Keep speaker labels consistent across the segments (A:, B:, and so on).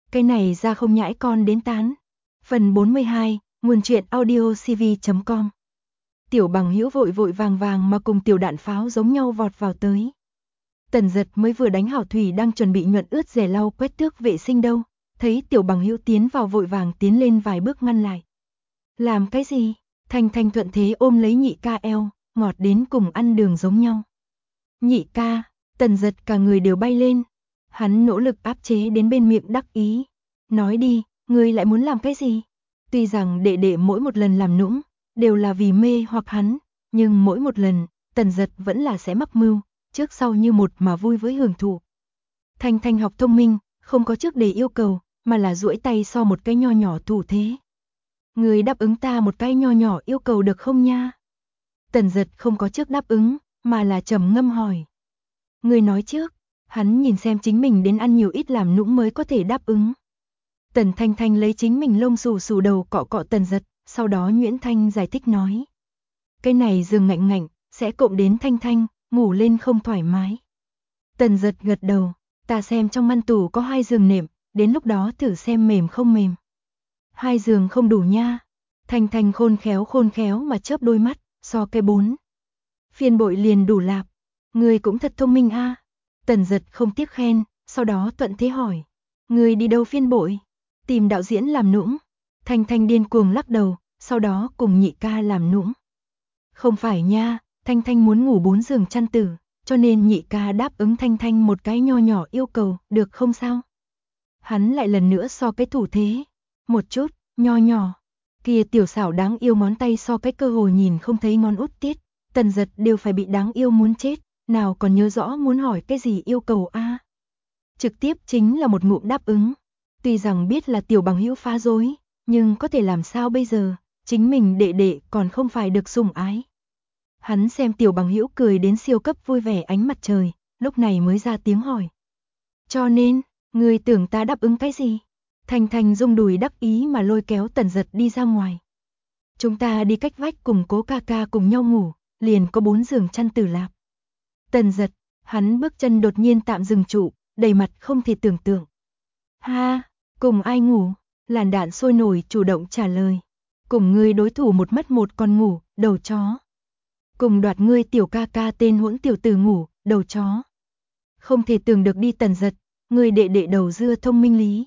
A: Cái này ra không nhãi con đến tán. Phần 42, nguồn truyện audiocv.com. Tiểu Bằng Hữu vội vội vàng vàng mà cùng tiểu đạn pháo giống nhau vọt vào tới. Tần Giật mới vừa đánh hảo thủy đang chuẩn bị nhuận ướt dè lau quét tước vệ sinh đâu, thấy Tiểu Bằng Hữu tiến vào vội vàng tiến lên vài bước ngăn lại. Làm cái gì? Thanh Thanh thuận thế ôm lấy nhị ca eo, ngọt đến cùng ăn đường giống nhau. Nhị ca, Tần Giật cả người đều bay lên. Hắn nỗ lực áp chế đến bên miệng đắc ý. Nói đi, ngươi lại muốn làm cái gì? Tuy rằng đệ đệ mỗi một lần làm nũng, đều là vì mê hoặc hắn, nhưng mỗi một lần, Tần Giật vẫn là sẽ mắc mưu, trước sau như một mà vui với hưởng thụ. Thanh Thanh học thông minh, không có trước để yêu cầu, mà là duỗi tay so một cái nho nhỏ thủ thế. Ngươi đáp ứng ta một cái nho nhỏ yêu cầu được không nha? Tần Giật không có trước đáp ứng, mà là trầm ngâm hỏi. Ngươi nói trước. Hắn nhìn xem chính mình đến ăn nhiều ít làm nũng mới có thể đáp ứng. Tần Thanh Thanh lấy chính mình lông xù xù đầu cọ cọ Tần Giật, sau đó Nguyễn Thanh giải thích nói. Cái này giường ngạnh ngạnh, sẽ cộng đến Thanh Thanh, ngủ lên không thoải mái. Tần Giật gật đầu, ta xem trong ngăn tủ có 2 giường nệm, đến lúc đó thử xem mềm không mềm. 2 giường không đủ nha. Thanh Thanh khôn khéo mà chớp đôi mắt, so cái 4. Phiên bội liền đủ lạp. Người cũng thật thông minh a. Tần Giật không tiếc khen, sau đó thuận thế hỏi. Người đi đâu phiên bội? Tìm đạo diễn làm nũng. Thanh Thanh điên cuồng lắc đầu, sau đó cùng nhị ca làm nũng. Không phải nha, Thanh Thanh muốn ngủ 4 giường chăn tử, cho nên nhị ca đáp ứng Thanh Thanh một cái nho nhỏ yêu cầu, được không sao? Hắn lại lần nữa so cái thủ thế. Một chút, nho nhỏ. Kia tiểu xảo đáng yêu ngón tay so cái cơ hồ nhìn không thấy ngón út tiết. Tần Giật đều phải bị đáng yêu muốn chết. Nào còn nhớ rõ muốn hỏi cái gì yêu cầu a? Trực tiếp chính là một ngụm đáp ứng. Tuy rằng biết là Tiểu Bằng Hữu phá dối, nhưng có thể làm sao bây giờ, chính mình đệ đệ còn không phải được sủng ái. Hắn xem Tiểu Bằng Hữu cười đến siêu cấp vui vẻ ánh mặt trời, lúc này mới ra tiếng hỏi. Cho nên, ngươi tưởng ta đáp ứng cái gì? Thanh Thanh rung đùi đắc ý mà lôi kéo Tần Giật đi ra ngoài. Chúng ta đi cách vách cùng Cố ca ca cùng nhau ngủ, liền có 4 giường chăn tử lạp. Tần Giật, hắn bước chân đột nhiên tạm dừng trụ, đầy mặt không thể tưởng tượng. Ha, cùng ai ngủ? Làn Đạn sôi nổi chủ động trả lời. Cùng ngươi đối thủ một mất một còn ngủ, đầu chó. Cùng đoạt ngươi tiểu ca ca tên hỗn tiểu tử ngủ, đầu chó. Không thể tưởng được đi Tần Giật, ngươi đệ đệ đầu dưa thông minh lý.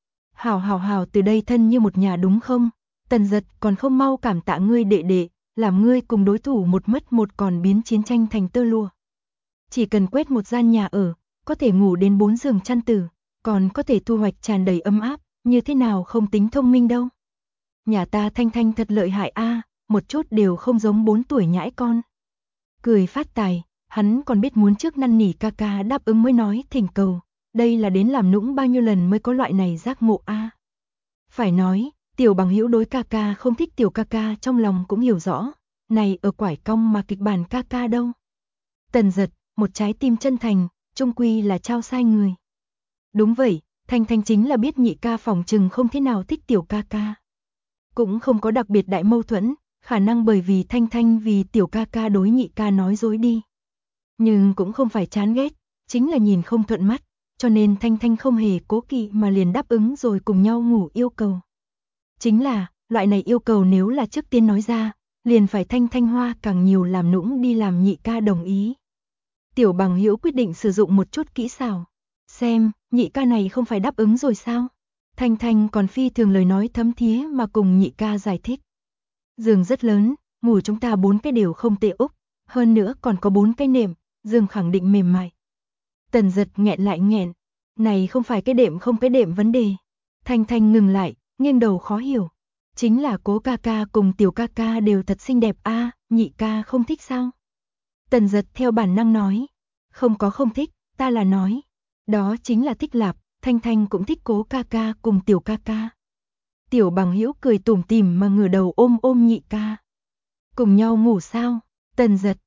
A: Hảo từ đây thân như một nhà đúng không? Tần Giật còn không mau cảm tạ ngươi đệ đệ, làm ngươi cùng đối thủ một mất một còn biến chiến tranh thành tơ lụa. Chỉ cần quét một gian nhà ở, có thể ngủ đến 4 giường chăn tử, còn có thể thu hoạch tràn đầy ấm áp, như thế nào không tính thông minh đâu. Nhà ta Thanh Thanh thật lợi hại a, một chút đều không giống 4 tuổi nhãi con. Cười phát tài, hắn còn biết muốn trước năn nỉ ca ca đáp ứng mới nói thỉnh cầu, đây là đến làm nũng bao nhiêu lần mới có loại này giác ngộ a. Phải nói, Tiểu Bằng Hữu đối ca ca không thích tiểu ca ca trong lòng cũng hiểu rõ, này ở quải cong mà kịch bản ca ca đâu. Tần Giật, một trái tim chân thành, chung quy là trao sai người. Đúng vậy, Thanh Thanh chính là biết nhị ca phòng trừng không thế nào thích tiểu ca ca. Cũng không có đặc biệt đại mâu thuẫn, khả năng bởi vì Thanh Thanh vì tiểu ca ca đối nhị ca nói dối đi. Nhưng cũng không phải chán ghét, chính là nhìn không thuận mắt, cho nên Thanh Thanh không hề cố kỵ mà liền đáp ứng rồi cùng nhau ngủ yêu cầu. Chính là, loại này yêu cầu nếu là trước tiên nói ra, liền phải Thanh Thanh hoa càng nhiều làm nũng đi làm nhị ca đồng ý. Tiểu Bằng Hữu quyết định sử dụng một chút kỹ xảo. Xem, nhị ca này không phải đáp ứng rồi sao? Thanh Thanh còn phi thường lời nói thấm thía mà cùng nhị ca giải thích. Giường rất lớn, ngủ chúng ta 4 cái đều không tệ úc, hơn nữa còn có 4 cái nệm, giường khẳng định mềm mại. Tần Giật nghẹn lại nghẹn, này không phải cái đệm không cái đệm vấn đề. Thanh Thanh ngừng lại, nghiêng đầu khó hiểu. Chính là Cố ca ca cùng tiểu ca ca đều thật xinh đẹp a, nhị ca không thích sao? Tần Giật theo bản năng nói. Không thích, ta là nói. Đó chính là thích lạp, Thanh Thanh cũng thích Cố ca ca cùng tiểu ca ca. Tiểu Bằng Hữu cười tủm tỉm mà ngửa đầu ôm nhị ca. Cùng nhau ngủ sao? Tần Giật,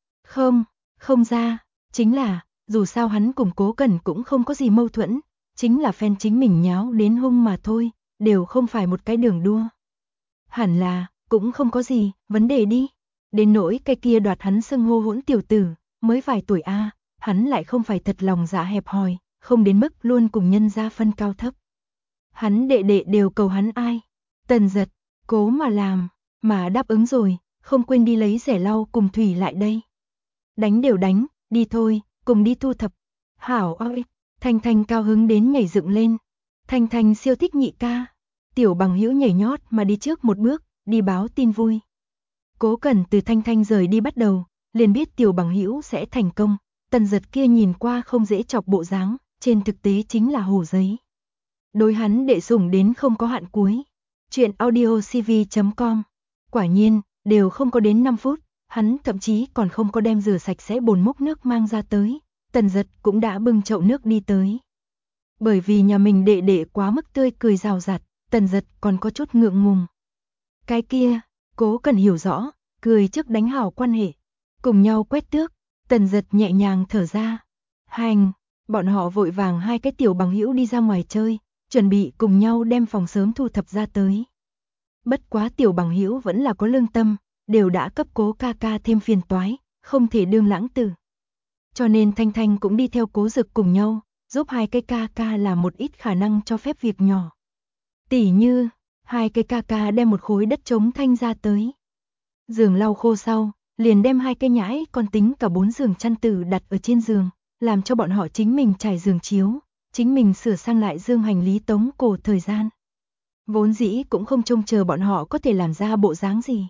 A: không ra, chính là, dù sao hắn cùng Cố Cẩn cũng không có gì mâu thuẫn, chính là phen chính mình nháo đến hung mà thôi, đều không phải một cái đường đua. Hẳn là, cũng không có gì, vấn đề đi. Đến nỗi cái kia đoạt hắn xưng hô hỗn tiểu tử, mới vài tuổi a, hắn lại không phải thật lòng dạ hẹp hòi, không đến mức luôn cùng nhân gia phân cao thấp. Hắn đệ đệ đều cầu hắn ai. Tần Giật, cố mà làm, mà đáp ứng rồi, không quên đi lấy rẻ lau cùng thủy lại đây. Đánh đều đánh, đi thôi, cùng đi thu thập. Hảo ơi, Thanh Thanh cao hứng đến nhảy dựng lên. Thanh Thanh siêu thích nhị ca. Tiểu Bằng Hữu nhảy nhót mà đi trước một bước, đi báo tin vui. Cố Cẩn từ Thanh Thanh rời đi bắt đầu, liền biết Tiểu Bằng Hữu sẽ thành công. Tần Giật kia nhìn qua không dễ chọc bộ dáng, trên thực tế chính là hổ giấy. Đối hắn đệ sủng đến không có hạn cuối. Chuyện audiocv.com. Quả nhiên, đều không có đến 5 phút, hắn thậm chí còn không có đem rửa sạch sẽ bồn múc nước mang ra tới. Tần Giật cũng đã bưng chậu nước đi tới. Bởi vì nhà mình đệ đệ quá mức tươi cười rào rạt, Tần Giật còn có chút ngượng ngùng. Cái kia, Cố Cần hiểu rõ, cười trước đánh hảo quan hệ. Cùng nhau quét tước, Tần Giật nhẹ nhàng thở ra. Hành, bọn họ vội vàng hai cái Tiểu Bằng Hữu đi ra ngoài chơi, chuẩn bị cùng nhau đem phòng sớm thu thập ra tới. Bất quá Tiểu Bằng Hữu vẫn là có lương tâm, đều đã cấp Cố ca ca thêm phiền toái, không thể đương lãng tử. Cho nên Thanh Thanh cũng đi theo Cố Dực cùng nhau, giúp hai cái ca ca làm một ít khả năng cho phép việc nhỏ. Tỉ như, hai cái ca ca đem một khối đất trống thanh ra tới. Giường lau khô sau, liền đem hai cái nhãi còn tính cả 4 giường chăn tử đặt ở trên giường, làm cho bọn họ chính mình trải giường chiếu, chính mình sửa sang lại dương hành lý tống cổ thời gian. Vốn dĩ cũng không trông chờ bọn họ có thể làm ra bộ dáng gì.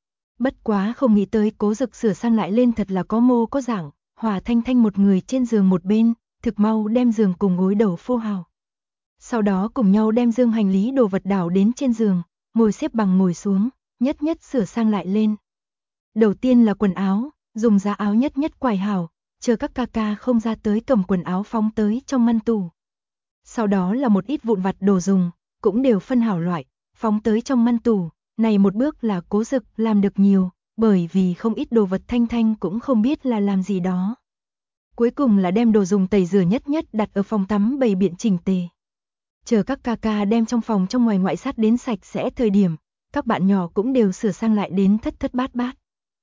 A: Bất quá không nghĩ tới Cố Dực sửa sang lại lên thật là có mô có dạng, hòa Thanh Thanh một người trên giường một bên, thực mau đem giường cùng gối đầu phô hào. Sau đó cùng nhau đem dương hành lý đồ vật đảo đến trên giường, ngồi xếp bằng ngồi xuống, nhất nhất sửa sang lại lên. Đầu tiên là quần áo, dùng giá áo nhất nhất quải hảo, chờ các ca ca không ra tới cầm quần áo phóng tới trong ngăn tủ. Sau đó là một ít vụn vặt đồ dùng, cũng đều phân hảo loại, phóng tới trong ngăn tủ. Này một bước là Cố Dực làm được nhiều, bởi vì không ít đồ vật Thanh Thanh cũng không biết là làm gì đó. Cuối cùng là đem đồ dùng tẩy rửa nhất nhất đặt ở phòng tắm bày biện chỉnh tề. Chờ các ca ca đem trong phòng trong ngoài ngoại sát đến sạch sẽ thời điểm, các bạn nhỏ cũng đều sửa sang lại đến thất thất bát bát.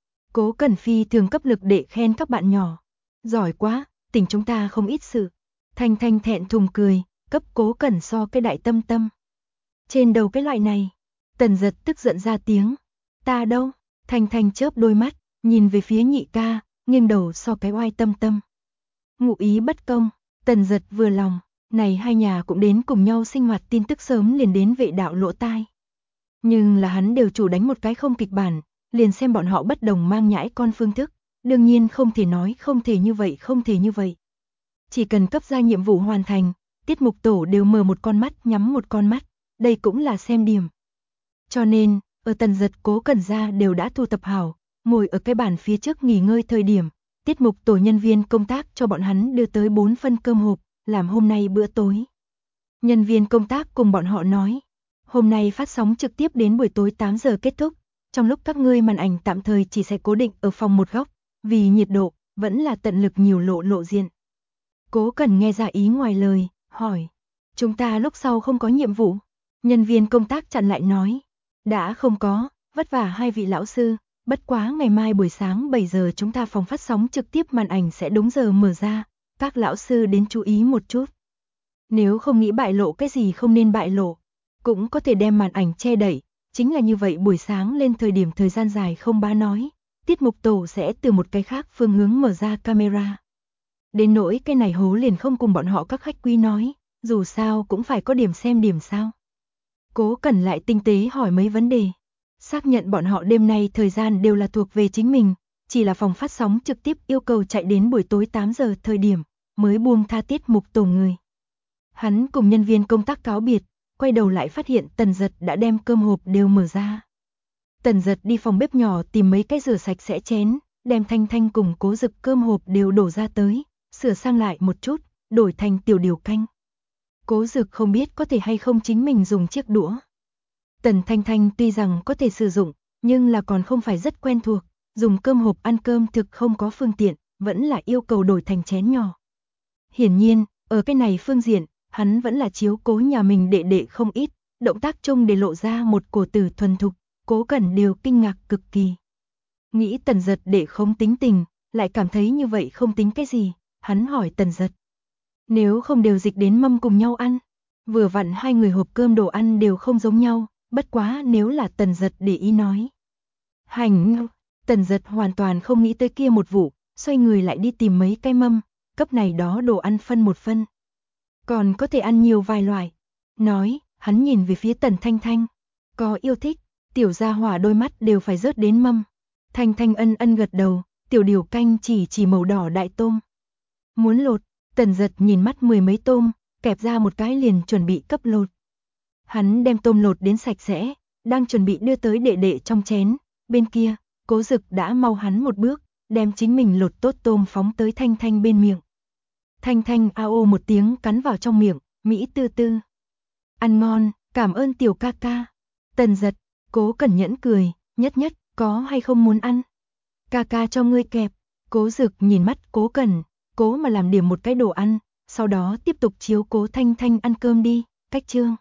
A: Cố Cẩn Phi thường cấp lực để khen các bạn nhỏ. Giỏi quá, tỉnh chúng ta không ít sự. Thanh Thanh thẹn thùng cười, cấp Cố Cẩn so cái đại tâm tâm. Trên đầu cái loại này, Tần Giật tức giận ra tiếng. Ta đâu? Thanh Thanh chớp đôi mắt, nhìn về phía nhị ca, nghiêng đầu so cái oai tâm tâm. Ngụ ý bất công, Tần Giật vừa lòng, này hai nhà cũng đến cùng nhau sinh hoạt tin tức sớm liền đến vệ đạo lỗ tai. Nhưng là hắn đều chủ đánh một cái không kịch bản, liền xem bọn họ bất đồng mang nhãi con phương thức, đương nhiên không thể nói không thể như vậy không thể như vậy. Chỉ cần cấp ra nhiệm vụ hoàn thành, tiết mục tổ đều mở một con mắt nhắm một con mắt, đây cũng là xem điểm. Cho nên, ở Tần Giật Cố Cẩn gia đều đã thu tập hảo, ngồi ở cái bàn phía trước nghỉ ngơi thời điểm, tiết mục tổ nhân viên công tác cho bọn hắn đưa tới 4 phân cơm hộp, làm hôm nay bữa tối. Nhân viên công tác cùng bọn họ nói, hôm nay phát sóng trực tiếp đến buổi tối 8 giờ kết thúc, trong lúc các ngươi màn ảnh tạm thời chỉ sẽ cố định ở phòng một góc, vì nhiệt độ, vẫn là tận lực nhiều lộ diện. Cố Cẩn nghe ra ý ngoài lời, hỏi, chúng ta lúc sau không có nhiệm vụ? Nhân viên công tác chặn lại nói, đã không có, vất vả hai vị lão sư, bất quá ngày mai buổi sáng 7 giờ chúng ta phòng phát sóng trực tiếp màn ảnh sẽ đúng giờ mở ra, các lão sư đến chú ý một chút. Nếu không nghĩ bại lộ cái gì không nên bại lộ, cũng có thể đem màn ảnh che đậy, chính là như vậy buổi sáng lên thời điểm thời gian dài không bá nói, tiết mục tổ sẽ từ một cái khác phương hướng mở ra camera. Đến nỗi cái này hố liền không cùng bọn họ các khách quý nói, dù sao cũng phải có điểm xem điểm sao. Cố Cẩn lại tinh tế hỏi mấy vấn đề, xác nhận bọn họ đêm nay thời gian đều là thuộc về chính mình, chỉ là phòng phát sóng trực tiếp yêu cầu chạy đến buổi tối 8 giờ thời điểm, mới buông tha tiết mục tổ người. Hắn cùng nhân viên công tác cáo biệt, quay đầu lại phát hiện Tần Giật đã đem cơm hộp đều mở ra. Tần Giật đi phòng bếp nhỏ tìm mấy cái rửa sạch sẽ chén, đem Thanh Thanh cùng Cố Dực cơm hộp đều đổ ra tới, sửa sang lại một chút, đổi thành tiểu điều canh. Cố Dực không biết có thể hay không chính mình dùng chiếc đũa. Tần Thanh Thanh tuy rằng có thể sử dụng, nhưng là còn không phải rất quen thuộc, dùng cơm hộp ăn cơm thực không có phương tiện, vẫn là yêu cầu đổi thành chén nhỏ. Hiển nhiên, ở cái này phương diện, hắn vẫn là chiếu cố nhà mình đệ đệ không ít, động tác chung để lộ ra một cổ tử thuần thục, Cố Cẩn đều kinh ngạc cực kỳ. Nghĩ Tần Giật để không tính tình, lại cảm thấy như vậy không tính cái gì, hắn hỏi Tần Giật. Nếu không đều dịch đến mâm cùng nhau ăn, Vừa vặn hai người hộp cơm đồ ăn đều không giống nhau, bất quá nếu là Tần Dật để ý nói. Hành, Tần Dật hoàn toàn không nghĩ tới kia một vụ, xoay người lại đi tìm mấy cái mâm, cấp này đó đồ ăn phân một phân. Còn có thể ăn nhiều vài loại. Nói, hắn nhìn về phía Tần Thanh Thanh. Có yêu thích, tiểu gia hỏa đôi mắt đều phải rớt đến mâm. Thanh Thanh ân ân gật đầu, tiểu điều canh chỉ màu đỏ đại tôm. Muốn lột, Tần Dật nhìn mắt mười mấy tôm, kẹp ra một cái liền chuẩn bị cấp lột. Hắn đem tôm lột đến sạch sẽ, đang chuẩn bị đưa tới đệ đệ trong chén, bên kia, Cố Dực đã mau hắn một bước, đem chính mình lột tốt tôm phóng tới Thanh Thanh bên miệng. Thanh Thanh a ô một tiếng cắn vào trong miệng, mỹ tư tư. Ăn ngon, cảm ơn tiểu ca ca. Tần Dật, Cố Cẩn Nhẫn cười, nhất nhất, có hay không muốn ăn? Ca ca cho ngươi kẹp. Cố Dực nhìn mắt Cố Cẩn, cố mà làm điểm một cái đồ ăn, sau đó tiếp tục chiếu cố Thanh Thanh ăn cơm đi, cách chương.